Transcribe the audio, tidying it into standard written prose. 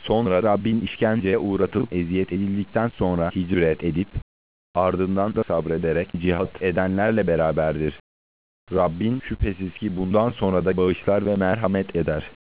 Sonra Rabbin işkenceye uğratılıp eziyet edildikten sonra hicret edip, ardından da sabrederek cihat edenlerle beraberdir. Rabbin şüphesiz ki bundan sonra da bağışlar ve merhamet eder.